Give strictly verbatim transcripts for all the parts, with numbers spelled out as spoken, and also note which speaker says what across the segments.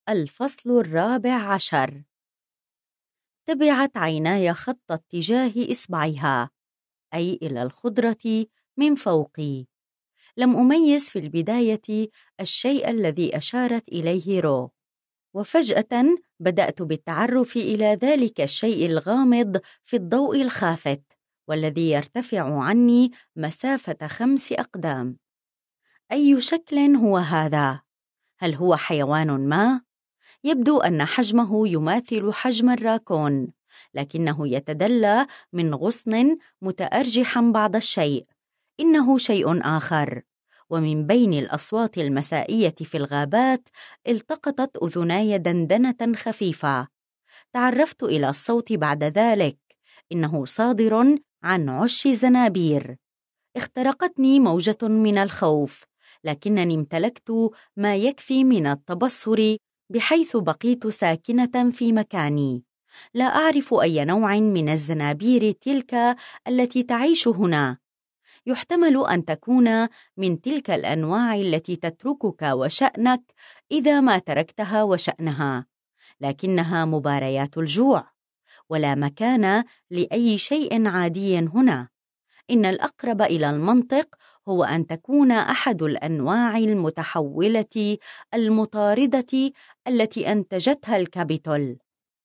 Speaker 1: الفصل الرابع عشر. تبعت عيناي خط اتجاه إصبعها، أي إلى الخضرة من فوقي. لم أميز في البداية الشيء الذي أشارت إليه رو، وفجأة بدأت بالتعرف إلى ذلك الشيء الغامض في الضوء الخافت، والذي يرتفع عني مسافة خمس أقدام. أي شكل هو هذا؟ هل هو حيوان ما؟ يبدو أن حجمه يماثل حجم الراكون، لكنه يتدلى من غصن متأرجحا بعض الشيء. إنه شيء آخر. ومن بين الأصوات المسائية في الغابات التقطت أذناي دندنة خفيفة. تعرفت إلى الصوت بعد ذلك. إنه صادر عن عش زنابير. اخترقتني موجة من الخوف، لكنني امتلكت ما يكفي من التبصر، بحيث بقيت ساكنة في مكاني. لا أعرف أي نوع من الزنابير تلك التي تعيش هنا. يحتمل أن تكون من تلك الأنواع التي تتركك وشأنك إذا ما تركتها وشأنها، لكنها مباريات الجوع، ولا مكان لأي شيء عادي هنا. إن الأقرب إلى المنطق هو أن تكون أحد الأنواع المتحولة المطاردة التي أنتجتها الكابيتول.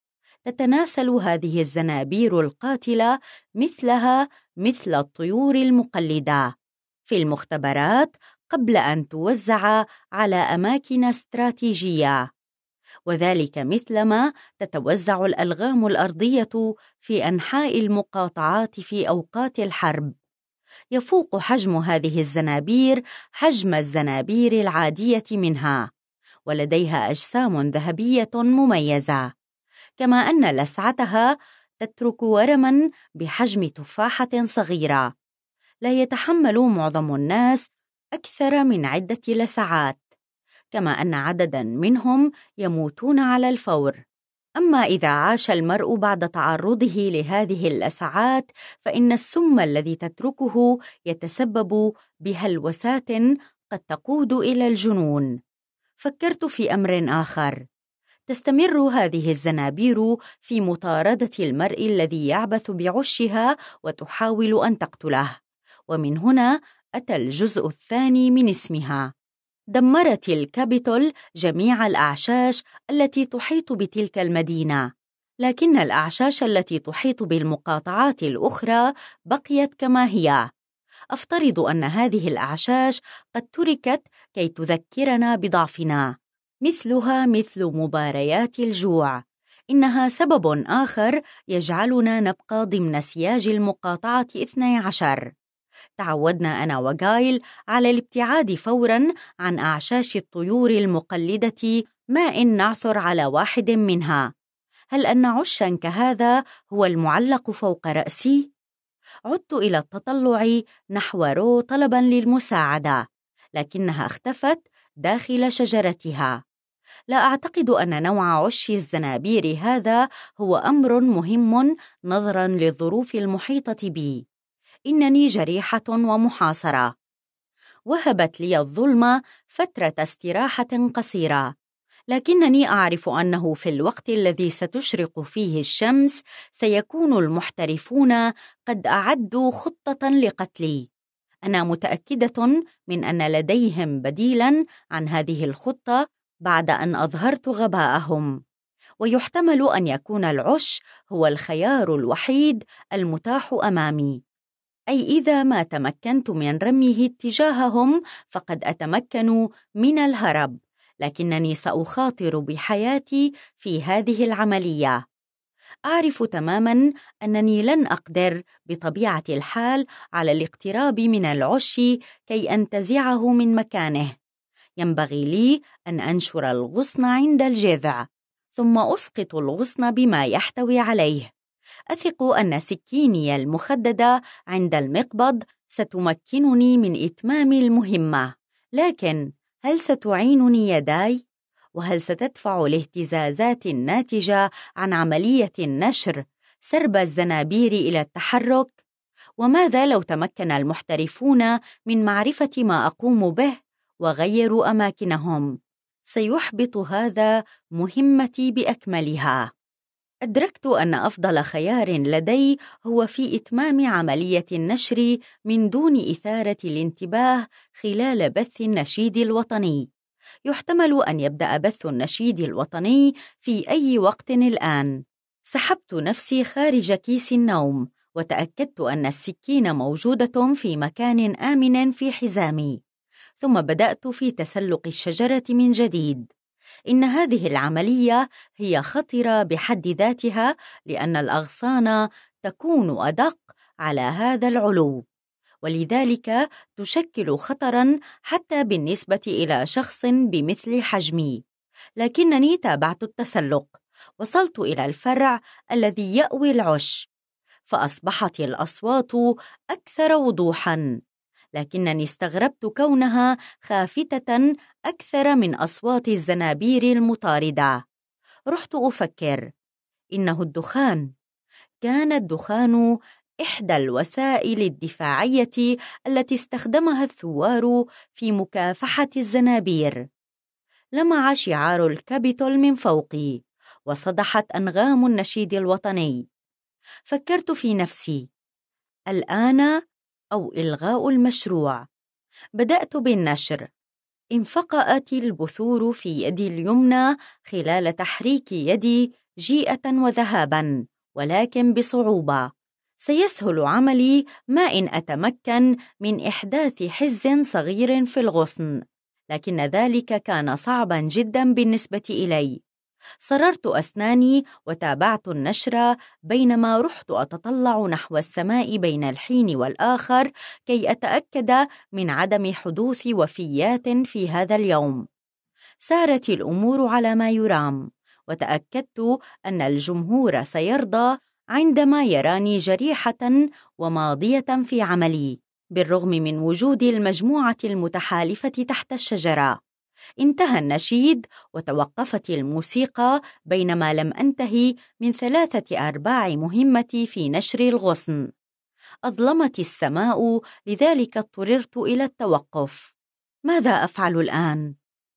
Speaker 1: تتناسل هذه الزنابير القاتلة مثلها مثل الطيور المقلدة في المختبرات قبل أن توزع على أماكن استراتيجية، وذلك مثلما تتوزع الألغام الأرضية في أنحاء المقاطعات في أوقات الحرب. يفوق حجم هذه الزنابير حجم الزنابير العادية منها، ولديها أجسام ذهبية مميزة، كما أن لسعتها تترك ورماً بحجم تفاحة صغيرة. لا يتحمل معظم الناس أكثر من عدة لسعات، كما أن عدداً منهم يموتون على الفور. أما إذا عاش المرء بعد تعرضه لهذه اللسعات، فإن السم الذي تتركه يتسبب بهلوسات قد تقود إلى الجنون. فكرت في أمر آخر. تستمر هذه الزنابير في مطاردة المرء الذي يعبث بعشها وتحاول أن تقتله، ومن هنا أتى الجزء الثاني من اسمها. دمرت الكابيتول جميع الأعشاش التي تحيط بتلك المدينة، لكن الأعشاش التي تحيط بالمقاطعات الأخرى بقيت كما هي. أفترض أن هذه الأعشاش قد تركت كي تذكرنا بضعفنا، مثلها مثل مباريات الجوع. إنها سبب آخر يجعلنا نبقى ضمن سياج المقاطعة اثني عشر. تعودنا أنا وغايل على الابتعاد فوراً عن أعشاش الطيور المقلدة، ما إن نعثر على واحد منها. هل أن عشاً كهذا هو المعلق فوق رأسي؟ عدت إلى التطلع نحو رو طلباً للمساعدة، لكنها اختفت داخل شجرتها. لا أعتقد أن نوع عش الزنابير هذا هو أمر مهم نظراً للظروف المحيطة بي. إنني جريحة ومحاصرة. وهبت لي الظلمة فترة استراحة قصيرة، لكنني أعرف أنه في الوقت الذي ستشرق فيه الشمس سيكون المحترفون قد أعدوا خطة لقتلي. أنا متأكدة من أن لديهم بديلاً عن هذه الخطة بعد أن أظهرت غباءهم، ويحتمل أن يكون العش هو الخيار الوحيد المتاح أمامي. أي إذا ما تمكنت من رميه اتجاههم فقد أتمكن من الهرب، لكنني سأخاطر بحياتي في هذه العملية. أعرف تماماً أنني لن أقدر بطبيعة الحال على الاقتراب من العش كي أنتزعه من مكانه. ينبغي لي أن أنشر الغصن عند الجذع، ثم أسقط الغصن بما يحتوي عليه. أثق أن سكيني المخددة عند المقبض ستمكنني من إتمام المهمة، لكن هل ستعينني يداي؟ وهل ستدفع الاهتزازات الناتجة عن عملية النشر سرب الزنابير إلى التحرك؟ وماذا لو تمكن المحترفون من معرفة ما أقوم به وغيروا أماكنهم؟ سيحبط هذا مهمتي بأكملها. أدركت أن أفضل خيار لدي هو في إتمام عملية النشر من دون إثارة الانتباه خلال بث النشيد الوطني. يحتمل أن يبدأ بث النشيد الوطني في أي وقت الآن. سحبت نفسي خارج كيس النوم وتأكدت أن السكين موجودة في مكان آمن في حزامي، ثم بدأت في تسلق الشجرة من جديد. إن هذه العملية هي خطرة بحد ذاتها، لأن الأغصان تكون أدق على هذا العلو، ولذلك تشكل خطراً حتى بالنسبة إلى شخص بمثل حجمي. لكنني تابعت التسلق، وصلت إلى الفرع الذي يأوي العش، فأصبحت الأصوات أكثر وضوحاً، لكنني استغربت كونها خافتة أكثر من أصوات الزنابير المطاردة. رحت أفكر، إنه الدخان. كان الدخان إحدى الوسائل الدفاعية التي استخدمها الثوار في مكافحة الزنابير. لمع شعار الكابيتول من فوقي، وصدحت أنغام النشيد الوطني. فكرت في نفسي، الآن أو إلغاء المشروع. بدأت بالنشر. انفقأت البثور في يدي اليمنى خلال تحريك يدي جيئة وذهابا، ولكن بصعوبة. سيسهل عملي ما إن أتمكن من إحداث حز صغير في الغصن، لكن ذلك كان صعبا جدا بالنسبة إلي. صررت أسناني وتابعت النشر، بينما رحت أتطلع نحو السماء بين الحين والآخر كي أتأكد من عدم حدوث وفيات في هذا اليوم. سارت الأمور على ما يرام، وتأكدت أن الجمهور سيرضى عندما يراني جريحة وماضية في عملي، بالرغم من وجود المجموعة المتحالفة تحت الشجرة. انتهى النشيد وتوقفت الموسيقى، بينما لم أنتهي من ثلاثة أرباع مهمتي في نشر الغصن. أظلمت السماء، لذلك اضطررت إلى التوقف. ماذا أفعل الآن؟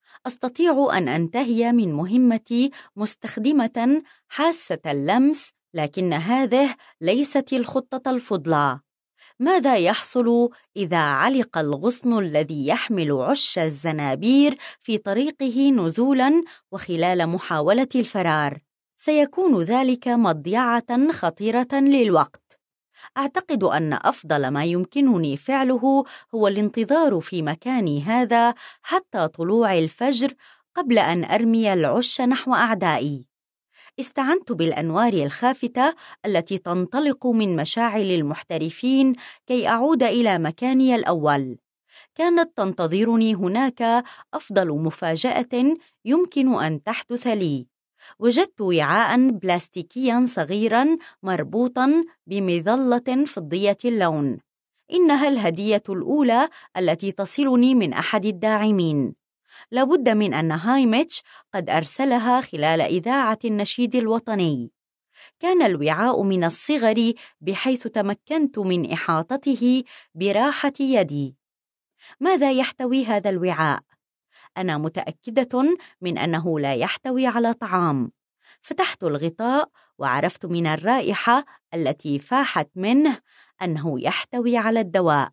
Speaker 1: أستطيع أن أنتهي من مهمتي مستخدمة حاسة اللمس، لكن هذه ليست الخطة الفضلى. ماذا يحصل إذا علق الغصن الذي يحمل عش الزنابير في طريقه نزولاً وخلال محاولة الفرار؟ سيكون ذلك مضيعة خطيرة للوقت. أعتقد أن أفضل ما يمكنني فعله هو الانتظار في مكاني هذا حتى طلوع الفجر قبل أن أرمي العش نحو أعدائي. استعنت بالأنوار الخافتة التي تنطلق من مشاعل المحترفين كي أعود إلى مكاني الأول. كانت تنتظرني هناك أفضل مفاجأة يمكن أن تحدث لي. وجدت وعاء بلاستيكيا صغيرا مربوطا بمظلة فضية اللون. إنها الهدية الأولى التي تصلني من أحد الداعمين. لابد من أن هايميتش قد أرسلها خلال إذاعة النشيد الوطني. كان الوعاء من الصغر بحيث تمكنت من إحاطته براحة يدي. ماذا يحتوي هذا الوعاء؟ أنا متأكدة من أنه لا يحتوي على طعام. فتحت الغطاء وعرفت من الرائحة التي فاحت منه أنه يحتوي على الدواء.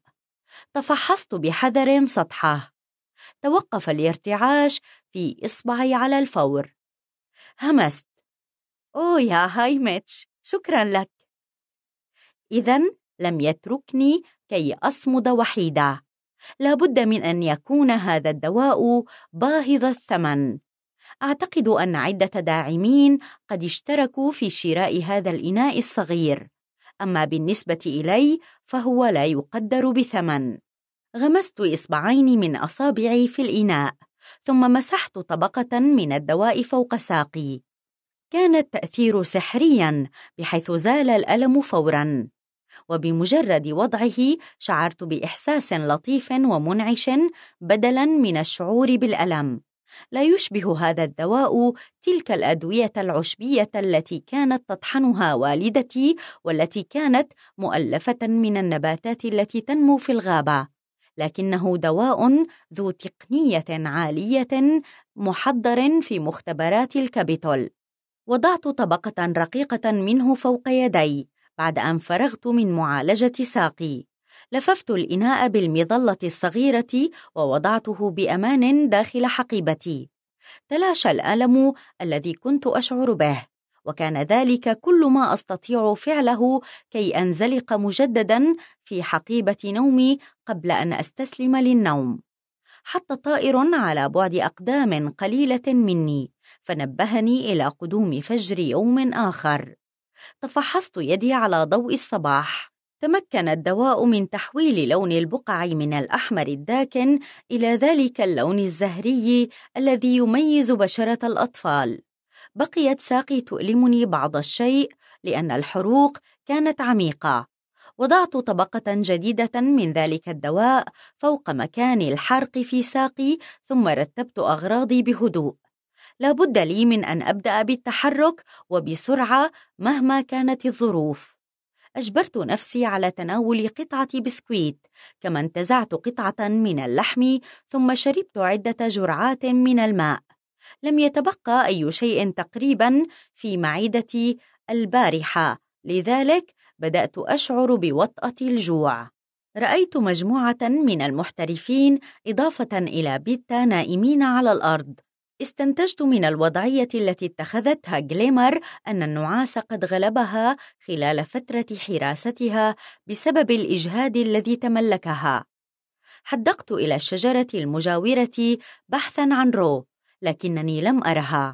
Speaker 1: تفحصت بحذر سطحه. توقف الارتعاش في إصبعي على الفور. همست: أوه يا هايميتش، شكرا لك. إذن لم يتركني كي أصمد وحيدة. لابد من أن يكون هذا الدواء باهظ الثمن. أعتقد أن عدة داعمين قد اشتركوا في شراء هذا الإناء الصغير، أما بالنسبة إلي فهو لا يقدر بثمن. غمست إصبعين من أصابعي في الإناء، ثم مسحت طبقة من الدواء فوق ساقي. كان التأثير سحرياً، بحيث زال الألم فوراً، وبمجرد وضعه شعرت بإحساس لطيف ومنعش بدلاً من الشعور بالألم. لا يشبه هذا الدواء تلك الأدوية العشبية التي كانت تطحنها والدتي، والتي كانت مؤلفة من النباتات التي تنمو في الغابة. لكنه دواء ذو تقنية عالية محضر في مختبرات الكابيتول. وضعت طبقة رقيقة منه فوق يدي بعد أن فرغت من معالجة ساقي. لففت الإناء بالمظلة الصغيرة ووضعته بأمان داخل حقيبتي. تلاشى الألم الذي كنت أشعر به، وكان ذلك كل ما أستطيع فعله كي أنزلق مجدداً في حقيبة نومي قبل أن أستسلم للنوم. حتى طائر على بعد أقدام قليلة مني فنبهني إلى قدوم فجر يوم آخر. تفحصت يدي على ضوء الصباح. تمكن الدواء من تحويل لون البقع من الأحمر الداكن إلى ذلك اللون الزهري الذي يميز بشرة الأطفال. بقيت ساقي تؤلمني بعض الشيء لأن الحروق كانت عميقة. وضعت طبقة جديدة من ذلك الدواء فوق مكان الحرق في ساقي، ثم رتبت أغراضي بهدوء. لا بد لي من أن أبدأ بالتحرك وبسرعة مهما كانت الظروف. أجبرت نفسي على تناول قطعة بسكويت، كما انتزعت قطعة من اللحم، ثم شربت عدة جرعات من الماء. لم يتبقى أي شيء تقريبا في معدتي البارحة، لذلك بدأت أشعر بوطأة الجوع. رأيت مجموعة من المحترفين إضافة إلى بيتا نائمين على الأرض. استنتجت من الوضعية التي اتخذتها جليمر أن النعاس قد غلبها خلال فترة حراستها بسبب الإجهاد الذي تملكها. حدقت إلى الشجرة المجاورة بحثاً عن رو، لكنني لم أرها.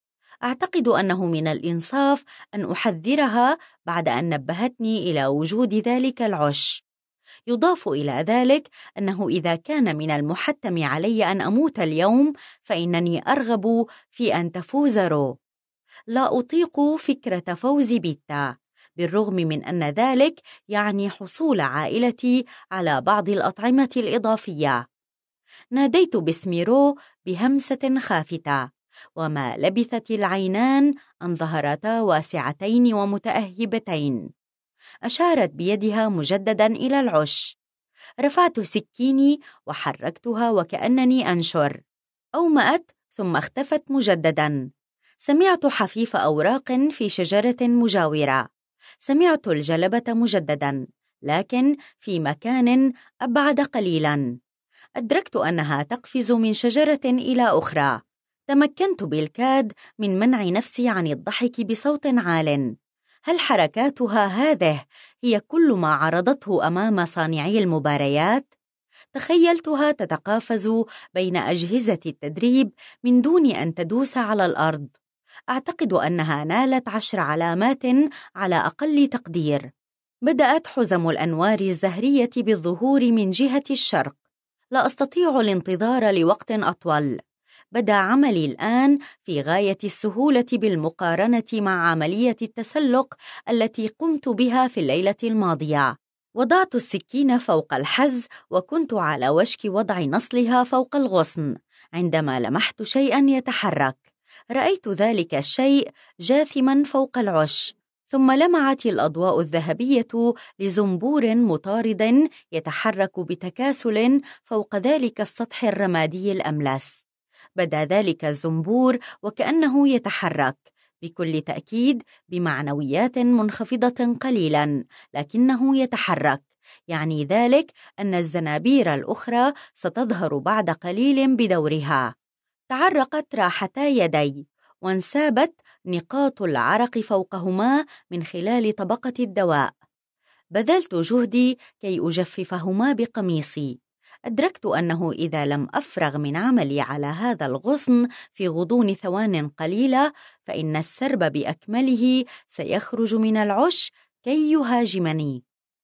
Speaker 1: أعتقد أنه من الإنصاف أن أحذرها بعد أن نبهتني إلى وجود ذلك العش. يضاف إلى ذلك أنه إذا كان من المحتم علي أن أموت اليوم فإنني أرغب في أن تفوز رو. لا أطيق فكرة فوز بيتا، بالرغم من أن ذلك يعني حصول عائلتي على بعض الأطعمة الإضافية. ناديت باسم رو بهمسة خافتة، وما لبثت العينان أن ظهرتا واسعتين ومتأهبتين. أشارت بيدها مجدداً إلى العش. رفعت سكيني وحركتها وكأنني أنشر. أومأت ثم اختفت مجدداً. سمعت حفيف أوراق في شجرة مجاورة. سمعت الجلبة مجدداً، لكن في مكان أبعد قليلاً. أدركت أنها تقفز من شجرة إلى أخرى. تمكنت بالكاد من منع نفسي عن الضحك بصوت عال. هل حركاتها هذه هي كل ما عرضته أمام صانعي المباريات؟ تخيلتها تتقافز بين أجهزة التدريب من دون أن تدوس على الأرض. أعتقد أنها نالت عشر علامات على أقل تقدير. بدأت حزم الأنوار الزهرية بالظهور من جهة الشرق. لا أستطيع الانتظار لوقت أطول. بدأ عملي الآن في غاية السهولة بالمقارنة مع عملية التسلق التي قمت بها في الليلة الماضية. وضعت السكين فوق الحز وكنت على وشك وضع نصلها فوق الغصن عندما لمحت شيئاً يتحرك. رأيت ذلك الشيء جاثماً فوق العش، ثم لمعت الأضواء الذهبية لزنبور مطارد يتحرك بتكاسل فوق ذلك السطح الرمادي الأملس. بدا ذلك الزنبور وكأنه يتحرك، بكل تأكيد بمعنويات منخفضة قليلاً، لكنه يتحرك. يعني ذلك أن الزنابير الأخرى ستظهر بعد قليل بدورها. تعرقت راحتا يدي، وانسابت نقاط العرق فوقهما من خلال طبقة الدواء. بذلت جهدي كي أجففهما بقميصي. أدركت أنه إذا لم أفرغ من عملي على هذا الغصن في غضون ثوان قليلة فإن السرب بأكمله سيخرج من العش كي يهاجمني.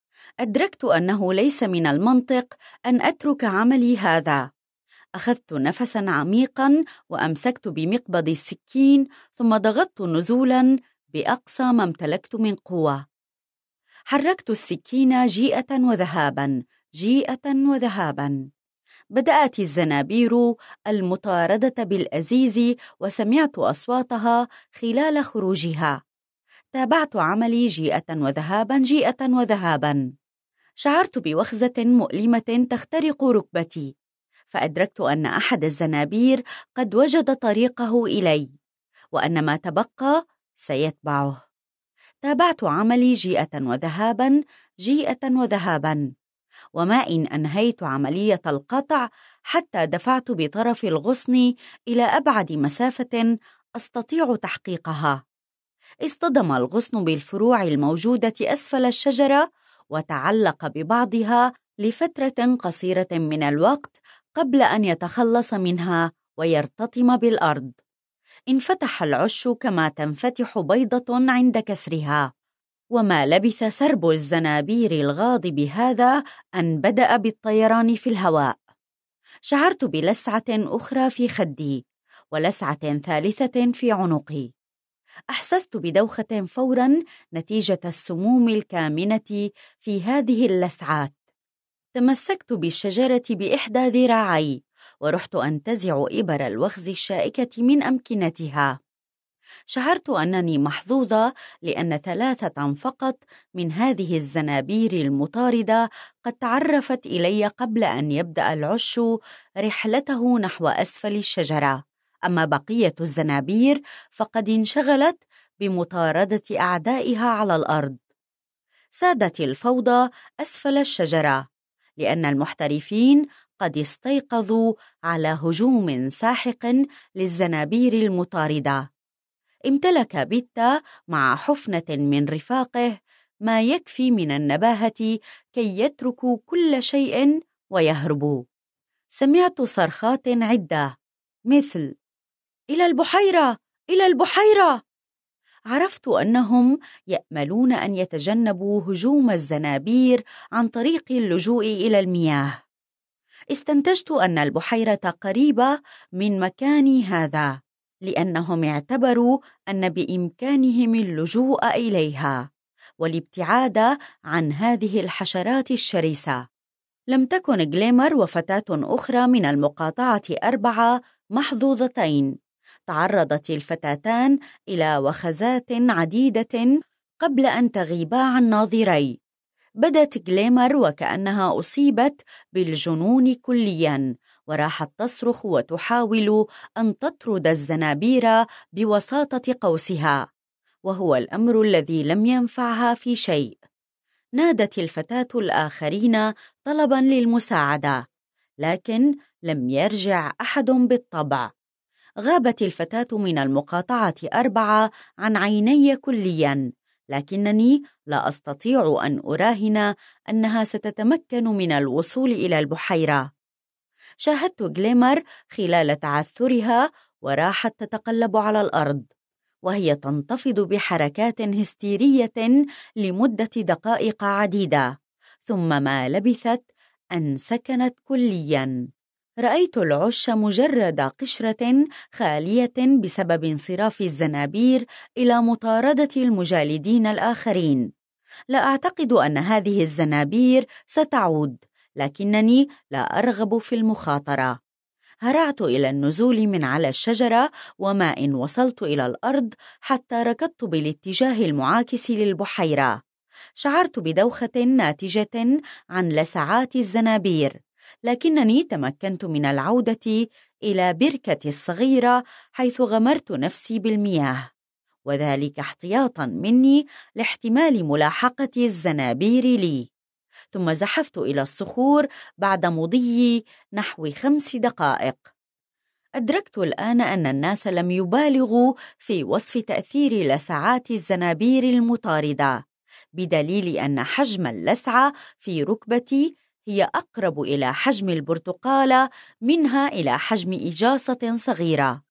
Speaker 1: أدركت أنه ليس من المنطق أن أترك عملي هذا. أخذت نفساً عميقاً وأمسكت بمقبض السكين، ثم ضغطت نزولاً بأقصى ما امتلكت من قوة. حركت السكين جيئة وذهاباً، جيئة وذهاباً. بدأت الزنابير المطاردة بالأزيز وسمعت أصواتها خلال خروجها. تابعت عملي جيئة وذهاباً، جيئة وذهاباً. شعرت بوخزة مؤلمة تخترق ركبتي، فأدركت أن أحد الزنابير قد وجد طريقه إلي، وأن ما تبقى سيتبعه. تابعت عملي جيئة وذهابا جيئة وذهابا، وما إن أنهيت عملية القطع حتى دفعت بطرف الغصن إلى أبعد مسافة أستطيع تحقيقها. اصطدم الغصن بالفروع الموجودة أسفل الشجرة وتعلق ببعضها لفترة قصيرة من الوقت قبل أن يتخلص منها ويرتطم بالأرض. انفتح العش كما تنفتح بيضة عند كسرها، وما لبث سرب الزنابير الغاضب هذا أن بدأ بالطيران في الهواء. شعرت بلسعة أخرى في خدي، ولسعة ثالثة في عنقي. أحسست بدوخة فوراً نتيجة السموم الكامنة في هذه اللسعات. تمسكت بالشجرة بإحدى ذراعي، ورحت أنتزع إبر الوخز الشائكة من أمكنتها. شعرت أنني محظوظة، لأن ثلاثة فقط من هذه الزنابير المطاردة قد تعرفت إلي قبل أن يبدأ العش رحلته نحو أسفل الشجرة، أما بقية الزنابير فقد انشغلت بمطاردة أعدائها على الأرض. سادت الفوضى أسفل الشجرة، لأن المحترفين قد استيقظوا على هجوم ساحق للزنابير المطاردة. امتلك بيتا مع حفنة من رفاقه ما يكفي من النباهة كي يتركوا كل شيء ويهربوا. سمعت صرخات عدة مثل إلى البحيرة، إلى البحيرة. عرفت أنهم يأملون أن يتجنبوا هجوم الزنابير عن طريق اللجوء إلى المياه. استنتجت أن البحيرة قريبة من مكاني هذا، لأنهم اعتبروا أن بإمكانهم اللجوء إليها والابتعاد عن هذه الحشرات الشرسة. لم تكن غليمر وفتاة أخرى من المقاطعة أربعة محظوظتين. تعرضت الفتاتان إلى وخزات عديدة قبل أن تغيبا عن ناظري. بدت غليمر وكأنها أصيبت بالجنون كلياً، وراحت تصرخ وتحاول أن تطرد الزنابير بوساطة قوسها، وهو الأمر الذي لم ينفعها في شيء. نادت الفتاة الآخرين طلباً للمساعدة، لكن لم يرجع أحد بالطبع. غابت الفتاة من المقاطعة أربعة عن عيني كلياً، لكنني لا أستطيع أن أراهن أنها ستتمكن من الوصول إلى البحيرة. شاهدت غليمر خلال تعثرها وراحت تتقلب على الأرض، وهي تنتفض بحركات هستيرية لمدة دقائق عديدة، ثم ما لبثت أن سكنت كلياً. رأيت العش مجرد قشرة خالية بسبب انصراف الزنابير إلى مطاردة المجالدين الآخرين. لا أعتقد أن هذه الزنابير ستعود، لكنني لا أرغب في المخاطرة. هرعت إلى النزول من على الشجرة، وما إن وصلت إلى الأرض حتى ركضت بالاتجاه المعاكس للبحيرة. شعرت بدوخة ناتجة عن لسعات الزنابير، لكنني تمكنت من العودة إلى بركتي الصغيرة حيث غمرت نفسي بالمياه، وذلك احتياطاً مني لاحتمال ملاحقة الزنابير لي. ثم زحفت إلى الصخور بعد مضي نحو خمس دقائق. أدركت الآن أن الناس لم يبالغوا في وصف تأثير لسعات الزنابير المطاردة، بدليل أن حجم اللسعة في ركبتي هي أقرب إلى حجم البرتقالة منها إلى حجم إجاصة صغيرة.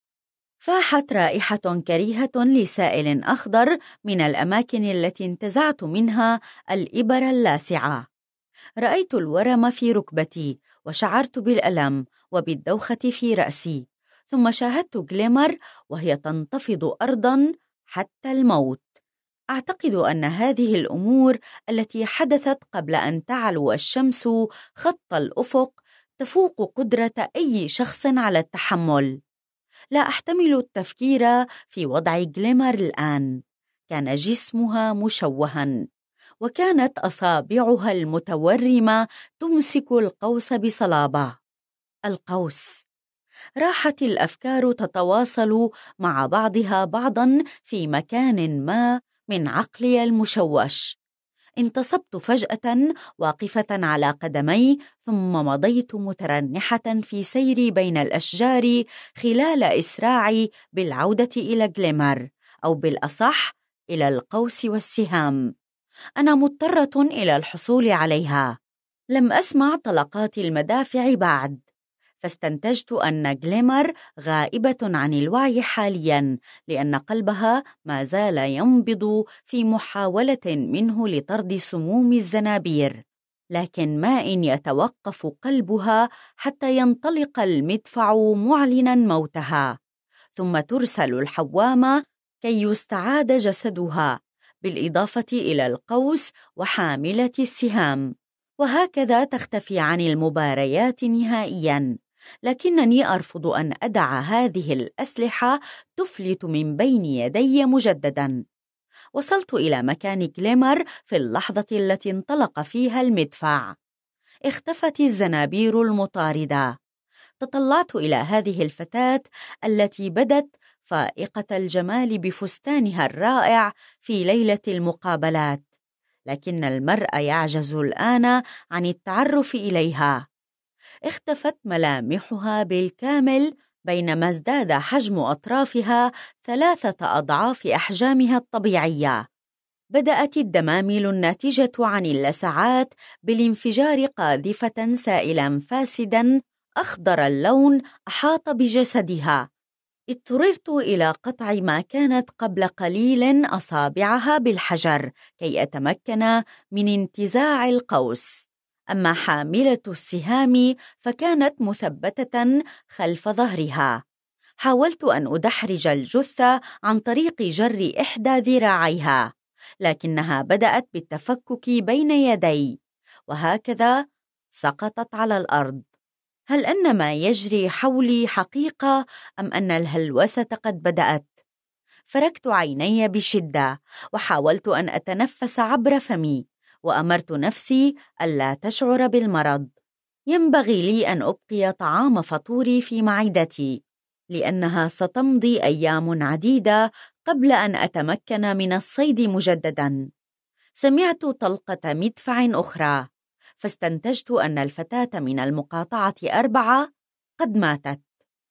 Speaker 1: فاحت رائحة كريهة لسائل أخضر من الأماكن التي انتزعت منها الإبر اللاسعة. رأيت الورم في ركبتي، وشعرت بالألم وبالدوخة في رأسي. ثم شاهدت غليمر وهي تنتفض أرضاً حتى الموت. أعتقد أن هذه الأمور التي حدثت قبل أن تعلو الشمس خط الأفق تفوق قدرة أي شخص على التحمل. لا أحتمل التفكير في وضع غليمر الآن. كان جسمها مشوهاً، وكانت أصابعها المتورمة تمسك القوس بصلابة. القوس. راحت الأفكار تتواصل مع بعضها بعضاً في مكان ما من عقلي المشوش. انتصبت فجأة واقفة على قدمي، ثم مضيت مترنحة في سيري بين الأشجار خلال إسراعي بالعودة إلى غليمر، أو بالأصح إلى القوس والسهام. أنا مضطرة إلى الحصول عليها. لم أسمع طلقات المدافع بعد، فاستنتجت أن غليمر غائبة عن الوعي حالياً، لأن قلبها ما زال ينبض في محاولة منه لطرد سموم الزنابير. لكن ما إن يتوقف قلبها حتى ينطلق المدفع معلناً موتها، ثم ترسل الحوامة كي يستعاد جسدها، بالإضافة إلى القوس وحاملة السهام، وهكذا تختفي عن المباريات نهائياً. لكنني أرفض أن أدع هذه الأسلحة تفلت من بين يدي مجدداً. وصلت إلى مكان غليمر في اللحظة التي انطلق فيها المدفع. اختفت الزنابير المطاردة. تطلعت إلى هذه الفتاة التي بدت فائقة الجمال بفستانها الرائع في ليلة المقابلات، لكن المرء يعجز الآن عن التعرف إليها. اختفت ملامحها بالكامل، بينما ازداد حجم أطرافها ثلاثة أضعاف أحجامها الطبيعية. بدأت الدمامل الناتجة عن اللسعات بالانفجار قاذفة سائلا فاسدا أخضر اللون أحاط بجسدها. اضطررت إلى قطع ما كانت قبل قليل أصابعها بالحجر كي أتمكن من انتزاع القوس. أما حاملة السهام فكانت مثبتة خلف ظهرها. حاولت أن أدحرج الجثة عن طريق جر إحدى ذراعيها، لكنها بدأت بالتفكك بين يدي، وهكذا سقطت على الأرض. هل أن ما يجري حولي حقيقة أم أن الهلوسة قد بدأت؟ فركت عيني بشدة وحاولت أن أتنفس عبر فمي، وأمرت نفسي ألا تشعر بالمرض. ينبغي لي أن أبقي طعام فطوري في معدتي، لأنها ستمضي أيام عديدة قبل أن أتمكن من الصيد مجدداً. سمعت طلقة مدفع أخرى، فاستنتجت أن الفتاة من المقاطعة أربعة قد ماتت.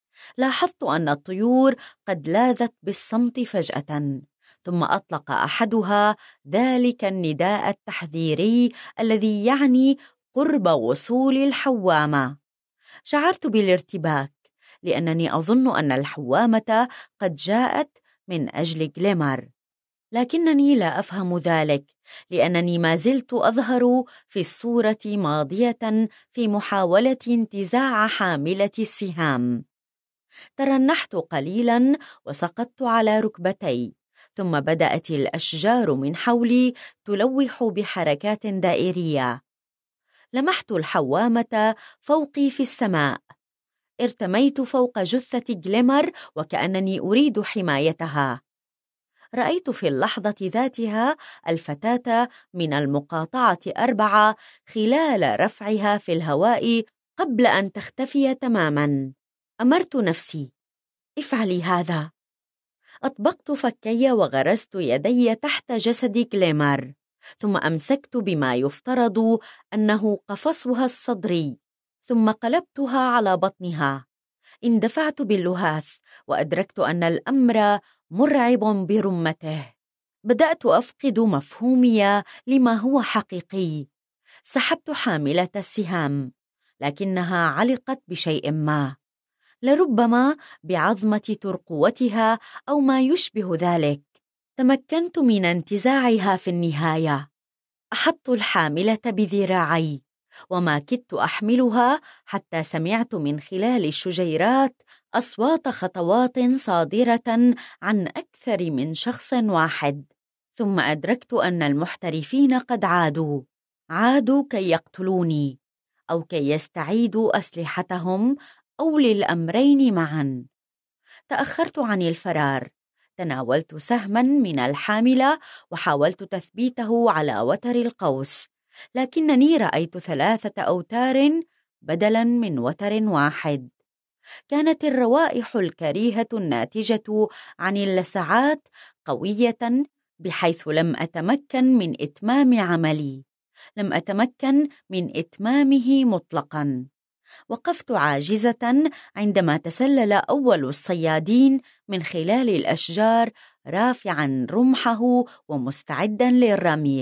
Speaker 1: لاحظت أن الطيور قد لاذت بالصمت فجأة، ثم أطلق أحدها ذلك النداء التحذيري الذي يعني قرب وصول الحوامة. شعرت بالارتباك، لأنني أظن أن الحوامة قد جاءت من أجل غليمر، لكنني لا أفهم ذلك، لأنني ما زلت أظهر في الصورة ماضية في محاولة انتزاع حاملة السهام. ترنحت قليلاً وسقطت على ركبتي، ثم بدأت الأشجار من حولي تلوح بحركات دائرية. لمحت الحوامة فوقي في السماء. ارتميت فوق جثة غليمر وكأنني أريد حمايتها. رأيت في اللحظة ذاتها الفتاة من المقاطعة أربعة خلال رفعها في الهواء قبل أن تختفي تماماً. أمرت نفسي: افعلي هذا. أطبقت فكي وغرست يدي تحت جسد غليمر، ثم أمسكت بما يفترض أنه قفصها الصدري، ثم قلبتها على بطنها. اندفعت باللهاث وأدركت أن الأمر مرعب برمته. بدأت أفقد مفهومي لما هو حقيقي. سحبت حاملة السهام، لكنها علقت بشيء ما، لربما بعظمة ترقوتها أو ما يشبه ذلك. تمكنت من انتزاعها في النهاية. أحطت الحاملة بذراعي، وما كدت أحملها حتى سمعت من خلال الشجيرات أصوات خطوات صادرة عن أكثر من شخص واحد. ثم أدركت أن المحترفين قد عادوا عادوا كي يقتلوني أو كي يستعيدوا أسلحتهم، أو للأمرين معا. تأخرت عن الفرار، تناولت سهما من الحاملة وحاولت تثبيته على وتر القوس، لكنني رأيت ثلاثة أوتار بدلاً من وتر واحد. كانت الروائح الكريهة الناتجة عن اللسعات قوية بحيث لم أتمكن من إتمام عملي، لم أتمكن من إتمامه مطلقاً. وقفت عاجزة عندما تسلل أول الصيادين من خلال الأشجار رافعاً رمحه ومستعداً للرمي.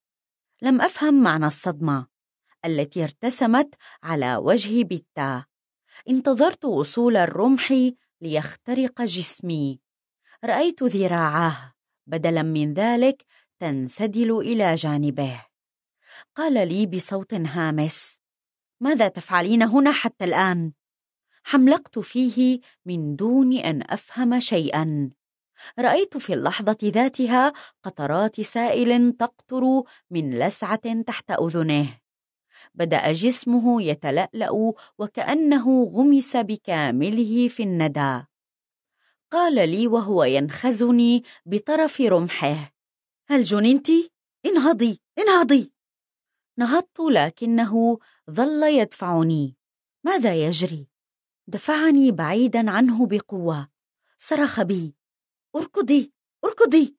Speaker 1: لم أفهم معنى الصدمة التي ارتسمت على وجه بيتا. انتظرت وصول الرمح ليخترق جسمي. رأيت ذراعاه بدلاً من ذلك تنسدل إلى جانبه. قال لي بصوت هامس: ماذا تفعلين هنا حتى الآن؟ حملقت فيه من دون أن أفهم شيئاً. رأيت في اللحظة ذاتها قطرات سائل تقطر من لسعة تحت أذنه. بدأ جسمه يتلألأ وكأنه غمس بكامله في الندى. قال لي وهو ينخزني بطرف رمحه: هل جننت؟ انهضي انهضي. نهضت لكنه ظل يدفعني. ماذا يجري؟ دفعني بعيدا عنه بقوة. صرخ بي: اركضي اركضي.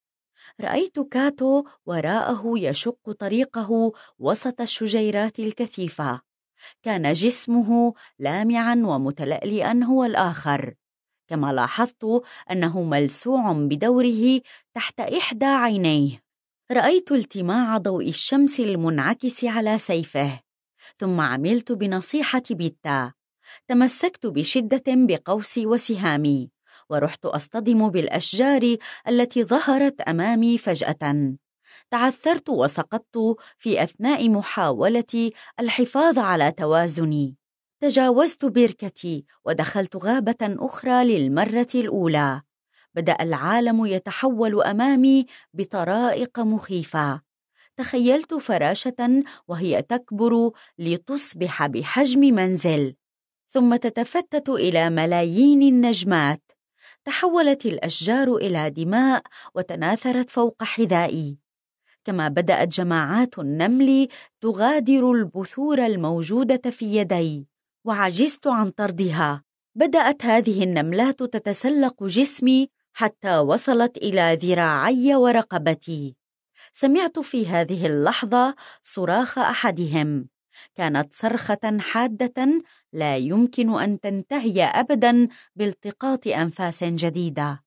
Speaker 1: رأيت كاتو وراءه يشق طريقه وسط الشجيرات الكثيفة. كان جسمه لامعا ومتلألئا هو الآخر، كما لاحظت أنه ملسوع بدوره تحت إحدى عينيه. رأيت التماع ضوء الشمس المنعكس على سيفه. ثم عملت بنصيحة بيتا. تمسكت بشدة بقوسي وسهامي ورحت أصطدم بالأشجار التي ظهرت أمامي فجأة. تعثرت وسقطت في أثناء محاولة الحفاظ على توازني. تجاوزت بركتي ودخلت غابة أخرى للمرة الأولى. بدأ العالم يتحول أمامي بطرائق مخيفة. تخيلت فراشة وهي تكبر لتصبح بحجم منزل، ثم تتفتت إلى ملايين النجمات. تحولت الأشجار إلى دماء وتناثرت فوق حذائي، كما بدأت جماعات النمل تغادر البثور الموجودة في يدي، وعجزت عن طردها. بدأت هذه النملات تتسلق جسمي حتى وصلت إلى ذراعي ورقبتي. سمعت في هذه اللحظة صراخ أحدهم. كانت صرخة حادة لا يمكن أن تنتهي أبدا بالتقاط أنفاس جديدة.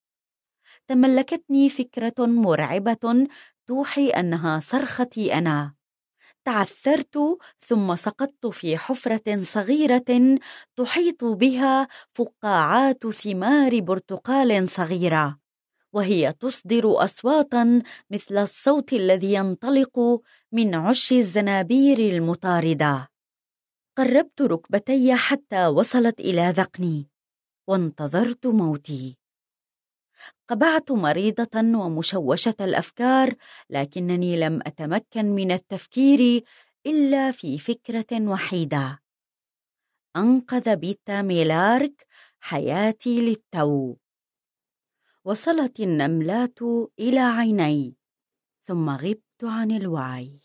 Speaker 1: تملكتني فكرة مرعبة توحي أنها صرختي أنا. تعثرت ثم سقطت في حفرة صغيرة تحيط بها فقاعات ثمار برتقال صغيرة، وهي تصدر أصواتاً مثل الصوت الذي ينطلق من عش الزنابير المطاردة. قربت ركبتي حتى وصلت إلى ذقني وانتظرت موتي. قبعت مريضة ومشوشة الأفكار، لكنني لم أتمكن من التفكير إلا في فكرة وحيدة: أنقذ بيتا ميلارك حياتي للتو. وصلت النملات إلى عيني ثم غبت عن الوعي.